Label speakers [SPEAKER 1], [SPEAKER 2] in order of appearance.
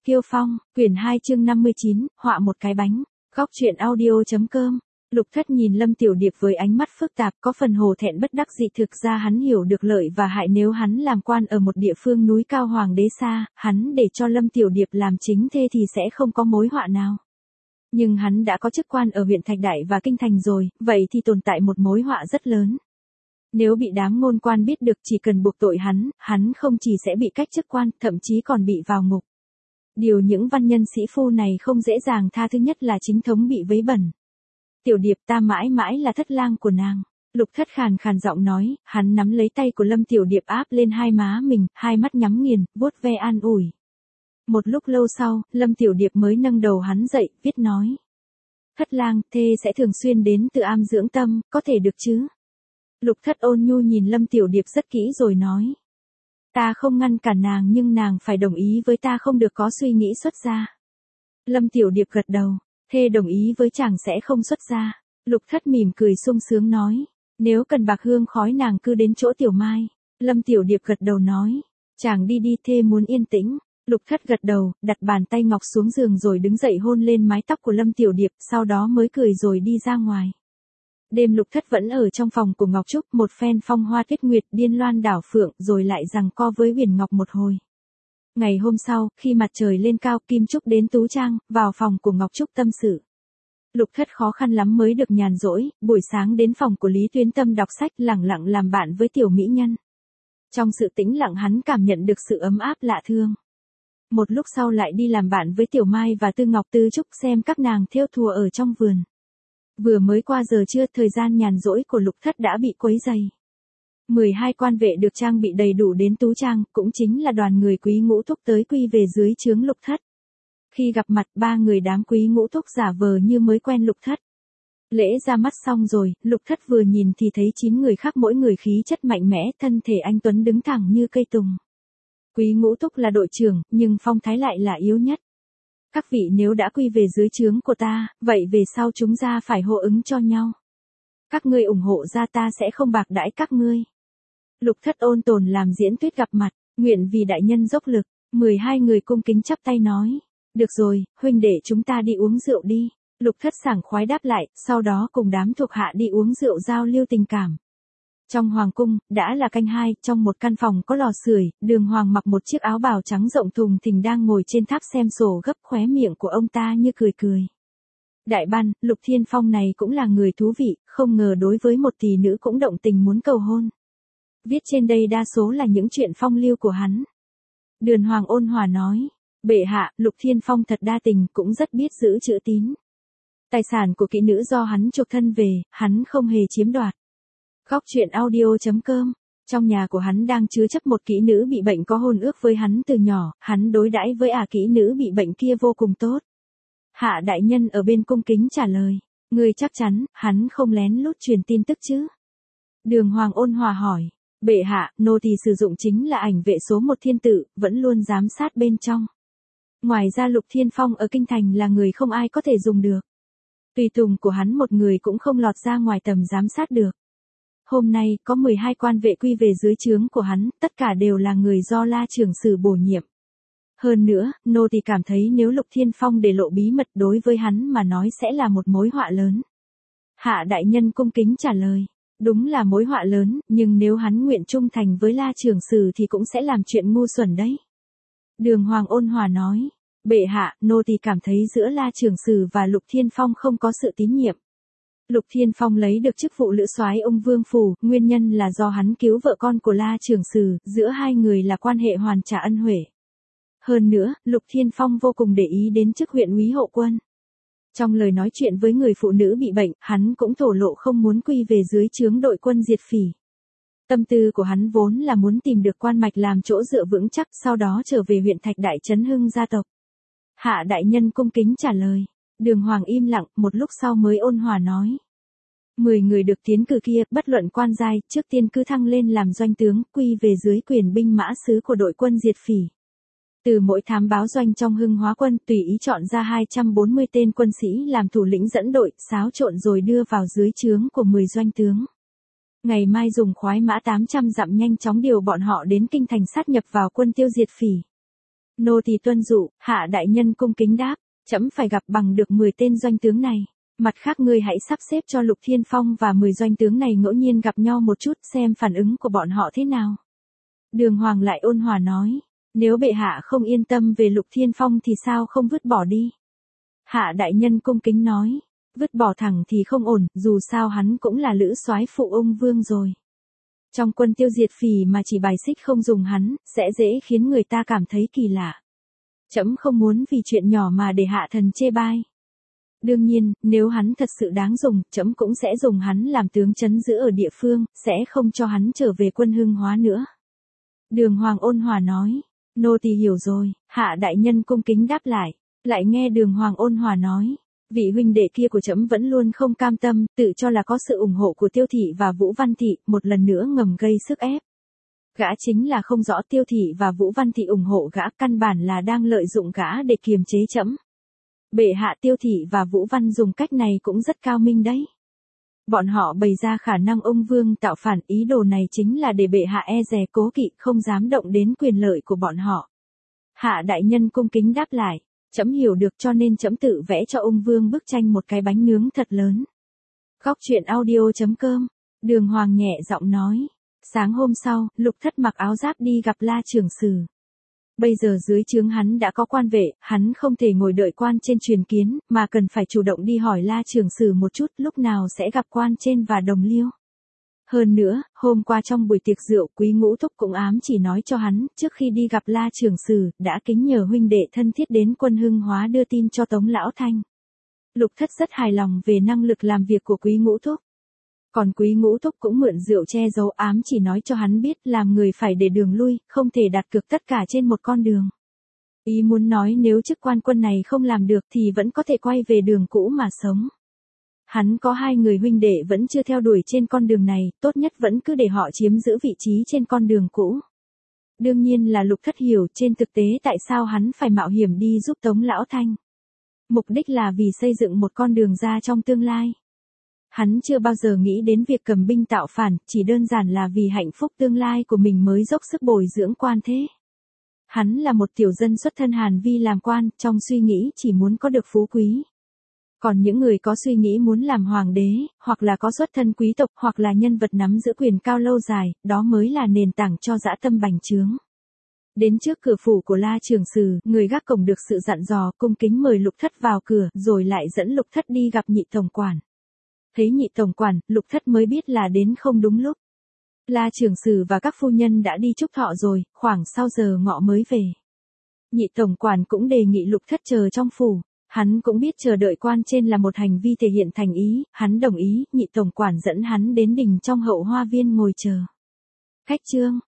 [SPEAKER 1] Kiêu Phong, quyển 2 chương 59, họa một cái bánh. Góc truyện audio.com. Lục Thất nhìn Lâm Tiểu Điệp với ánh mắt phức tạp, có phần hổ thẹn bất đắc dĩ. Thực ra hắn hiểu được lợi và hại nếu hắn làm quan ở một địa phương núi cao hoàng đế xa, hắn để cho Lâm Tiểu Điệp làm chính thê thì sẽ không có mối họa nào. Nhưng hắn đã có chức quan ở huyện Thạch Đại và Kinh Thành rồi, vậy thì tồn tại một mối họa rất lớn. Nếu bị đám ngôn quan biết được chỉ cần buộc tội hắn không chỉ sẽ bị cách chức quan, thậm chí còn bị vào ngục. Điều những văn nhân sĩ phu này không dễ dàng tha thứ nhất là chính thống bị vấy bẩn. Tiểu Điệp, ta mãi mãi là thất lang của nàng. Lục Thất khàn khàn giọng nói, hắn nắm lấy tay của Lâm Tiểu Điệp áp lên hai má mình, hai mắt nhắm nghiền, vuốt ve an ủi. Một lúc lâu sau, Lâm Tiểu Điệp mới nâng đầu hắn dậy, viết nói. Thất lang, thê sẽ thường xuyên đến Từ Am dưỡng tâm, có thể được chứ? Lục Thất ôn nhu nhìn Lâm Tiểu Điệp rất kỹ rồi nói. Ta không ngăn cản nàng nhưng nàng phải đồng ý với ta, không được có suy nghĩ xuất gia. Lâm Tiểu Điệp gật đầu, thê đồng ý với chàng sẽ không xuất gia. Lục Thất mỉm cười sung sướng nói. Nếu cần bạc hương khói nàng cứ đến chỗ Tiểu Mai. Lâm Tiểu Điệp gật đầu nói. Chàng đi đi, thê muốn yên tĩnh. Lục Thất gật đầu, đặt bàn tay ngọc xuống giường rồi đứng dậy hôn lên mái tóc của Lâm Tiểu Điệp, sau đó mới cười rồi đi ra ngoài. Đêm Lục Thất vẫn ở trong phòng của Ngọc Trúc, một phen phong hoa tuyết nguyệt, điên loan đảo phượng, rồi lại giằng co với Huyền Ngọc một hồi. Ngày hôm sau, khi mặt trời lên cao, Kim Trúc đến Tú Trang, vào phòng của Ngọc Trúc tâm sự. Lục Thất khó khăn lắm mới được nhàn rỗi, buổi sáng đến phòng của Lý Tuyến Tâm đọc sách, lẳng lặng làm bạn với tiểu mỹ nhân. Trong sự tĩnh lặng hắn cảm nhận được sự ấm áp lạ thương. Một lúc sau lại đi làm bạn với Tiểu Mai và Tư Ngọc Tư Trúc xem các nàng thêu thùa ở trong vườn. Vừa mới qua giờ trưa, thời gian nhàn rỗi của Lục Thất đã bị quấy rầy. 12 quan vệ được trang bị đầy đủ đến Tú Trang, cũng chính là đoàn người Quý Ngũ Thúc tới quy về dưới trướng Lục Thất. Khi gặp mặt, ba người đám Quý Ngũ Thúc giả vờ như mới quen Lục Thất. Lễ ra mắt xong rồi, Lục Thất vừa nhìn thì thấy 9 người khác mỗi người khí chất mạnh mẽ, thân thể anh tuấn đứng thẳng như cây tùng. Quý Ngũ Thúc là đội trưởng, nhưng phong thái lại là yếu nhất. Các vị nếu đã quy về dưới trướng của ta, vậy về sau chúng ra phải hô ứng cho nhau. Các ngươi ủng hộ ra ta sẽ không bạc đãi các ngươi. Lục Thất ôn tồn làm diễn tuyết gặp mặt, nguyện vì đại nhân dốc lực. 12 người cung kính chắp tay nói. Được rồi, huynh đệ chúng ta đi uống rượu đi. Lục Thất sảng khoái đáp lại, sau đó cùng đám thuộc hạ đi uống rượu giao lưu tình cảm. Trong hoàng cung, đã là canh 2, trong một căn phòng có lò sưởi, Đường Hoàng mặc một chiếc áo bào trắng rộng thùng thình đang ngồi trên tháp xem sổ gấp, khóe miệng của ông ta như cười cười. Đại ban, Lục Thiên Phong này cũng là người thú vị, không ngờ đối với một tỷ nữ cũng động tình muốn cầu hôn. Viết trên đây đa số là những chuyện phong lưu của hắn. Đường Hoàng ôn hòa nói, bệ hạ, Lục Thiên Phong thật đa tình, cũng rất biết giữ chữ tín. Tài sản của kỹ nữ do hắn chuộc thân về, hắn không hề chiếm đoạt. Góc truyện audio.com. Trong nhà của hắn đang chứa chấp một kỹ nữ bị bệnh có hôn ước với hắn từ nhỏ, hắn đối đãi với kỹ nữ bị bệnh kia vô cùng tốt. Hạ đại nhân ở bên cung kính trả lời, ngươi chắc chắn, hắn không lén lút truyền tin tức chứ? Đường Hoàng ôn hòa hỏi, bệ hạ, nô tỳ sử dụng chính là ảnh vệ số 1 thiên tự, vẫn luôn giám sát bên trong. Ngoài ra Lục Thiên Phong ở Kinh Thành là người không ai có thể dùng được. Tùy tùng của hắn một người cũng không lọt ra ngoài tầm giám sát được. Hôm nay, có 12 quan vệ quy về dưới trướng của hắn, tất cả đều là người do La trưởng sử bổ nhiệm. Hơn nữa, nô tỳ cảm thấy nếu Lục Thiên Phong để lộ bí mật đối với hắn mà nói sẽ là một mối họa lớn. Hạ đại nhân cung kính trả lời, đúng là mối họa lớn, nhưng nếu hắn nguyện trung thành với La trưởng sử thì cũng sẽ làm chuyện ngu xuẩn đấy. Đường Hoàng ôn hòa nói, bệ hạ, nô tỳ cảm thấy giữa La trưởng sử và Lục Thiên Phong không có sự tín nhiệm. Lục Thiên Phong lấy được chức vụ lữ soái ông Vương phủ, nguyên nhân là do hắn cứu vợ con của La trưởng sử, giữa hai người là quan hệ hoàn trả ân huệ. Hơn nữa, Lục Thiên Phong vô cùng để ý đến chức huyện úy hộ quân. Trong lời nói chuyện với người phụ nữ bị bệnh, hắn cũng thổ lộ không muốn quy về dưới trướng đội quân diệt phỉ. Tâm tư của hắn vốn là muốn tìm được quan mạch làm chỗ dựa vững chắc, sau đó trở về huyện Thạch Đại trấn hưng gia tộc. Hạ đại nhân cung kính trả lời. Đường Hoàng im lặng, một lúc sau mới ôn hòa nói. 10 người được tiến cử kia, bất luận quan giai, trước tiên cứ thăng lên làm doanh tướng, quy về dưới quyền binh mã sứ của đội quân diệt phỉ. Từ mỗi thám báo doanh trong Hưng Hóa quân, tùy ý chọn ra 240 tên quân sĩ làm thủ lĩnh dẫn đội, xáo trộn rồi đưa vào dưới trướng của 10 doanh tướng. Ngày mai dùng khoái mã 800 dặm nhanh chóng điều bọn họ đến Kinh Thành sát nhập vào quân tiêu diệt phỉ. Nô tỳ tuân dụ, hạ đại nhân cung kính đáp, trẫm phải gặp bằng được 10 tên doanh tướng này. Mặt khác ngươi hãy sắp xếp cho Lục Thiên Phong và 10 doanh tướng này ngẫu nhiên gặp nhau một chút xem phản ứng của bọn họ thế nào. Đường Hoàng lại ôn hòa nói, nếu bệ hạ không yên tâm về Lục Thiên Phong thì sao không vứt bỏ đi. Hạ đại nhân cung kính nói, vứt bỏ thẳng thì không ổn, dù sao hắn cũng là lữ soái phụ ung vương rồi. Trong quân tiêu diệt phỉ mà chỉ bài xích không dùng hắn, sẽ dễ khiến người ta cảm thấy kỳ lạ. Trẫm không muốn vì chuyện nhỏ mà để hạ thần chê bai. Đương nhiên, nếu hắn thật sự đáng dùng, trẫm cũng sẽ dùng hắn làm tướng trấn giữ ở địa phương, sẽ không cho hắn trở về quân Hưng Hóa nữa. Đường Hoàng ôn hòa nói, nô tỳ hiểu rồi, hạ đại nhân cung kính đáp lại. Lại nghe Đường Hoàng ôn hòa nói, vị huynh đệ kia của trẫm vẫn luôn không cam tâm, tự cho là có sự ủng hộ của Tiêu Thị và Vũ Văn Thị, một lần nữa ngầm gây sức ép. Gã chính là không rõ Tiêu Thị và Vũ Văn Thị ủng hộ gã, căn bản là đang lợi dụng gã để kiềm chế trẫm. Bệ hạ, Tiêu Thị và Vũ Văn dùng cách này cũng rất cao minh đấy. Bọn họ bày ra khả năng ông Vương tạo phản, ý đồ này chính là để bệ hạ e dè cố kỵ, không dám động đến quyền lợi của bọn họ. Hạ đại nhân cung kính đáp lại, trẫm hiểu được, cho nên trẫm tự vẽ cho ông Vương bức tranh một cái bánh nướng thật lớn. Góc truyện audio.com, Đường Hoàng nhẹ giọng nói. Sáng hôm sau, Lục Thất mặc áo giáp đi gặp La Trường Sử. Bây giờ dưới trướng hắn đã có quan vệ, hắn không thể ngồi đợi quan trên truyền kiến, mà cần phải chủ động đi hỏi La Trường Sử một chút lúc nào sẽ gặp quan trên và đồng liêu. Hơn nữa, hôm qua trong buổi tiệc rượu, Quý Ngũ Thúc cũng ám chỉ nói cho hắn, trước khi đi gặp La Trường Sử, đã kính nhờ huynh đệ thân thiết đến quân Hưng Hóa đưa tin cho Tống Lão Thanh. Lục Thất rất hài lòng về năng lực làm việc của Quý Ngũ Thúc. Còn Quý Ngũ Thúc cũng mượn rượu che giấu, ám chỉ nói cho hắn biết làm người phải để đường lui, không thể đặt cược tất cả trên một con đường. Ý muốn nói nếu chức quan quân này không làm được thì vẫn có thể quay về đường cũ mà sống. Hắn có 2 người huynh đệ vẫn chưa theo đuổi trên con đường này, tốt nhất vẫn cứ để họ chiếm giữ vị trí trên con đường cũ. Đương nhiên là Lục Thất hiểu trên thực tế tại sao hắn phải mạo hiểm đi giúp Tống Lão Thanh. Mục đích là vì xây dựng một con đường ra trong tương lai. Hắn chưa bao giờ nghĩ đến việc cầm binh tạo phản, chỉ đơn giản là vì hạnh phúc tương lai của mình mới dốc sức bồi dưỡng quan thế. Hắn là một tiểu dân xuất thân Hàn Vi làm quan, trong suy nghĩ chỉ muốn có được phú quý. Còn những người có suy nghĩ muốn làm hoàng đế, hoặc là có xuất thân quý tộc, hoặc là nhân vật nắm giữ quyền cao lâu dài, đó mới là nền tảng cho dã tâm bành trướng. Đến trước cửa phủ của La Trường Sử, người gác cổng được sự dặn dò, cung kính mời Lục Thất vào cửa, rồi lại dẫn Lục Thất đi gặp nhị tổng quản. Thấy nhị tổng quản, Lục Thất mới biết là đến không đúng lúc. La Trường Sử và các phu nhân đã đi chúc thọ rồi, khoảng sau giờ ngọ mới về. Nhị tổng quản cũng đề nghị Lục Thất chờ trong phủ. Hắn cũng biết chờ đợi quan trên là một hành vi thể hiện thành ý, hắn đồng ý, nhị tổng quản dẫn hắn đến đình trong hậu hoa viên ngồi chờ. Khách trương,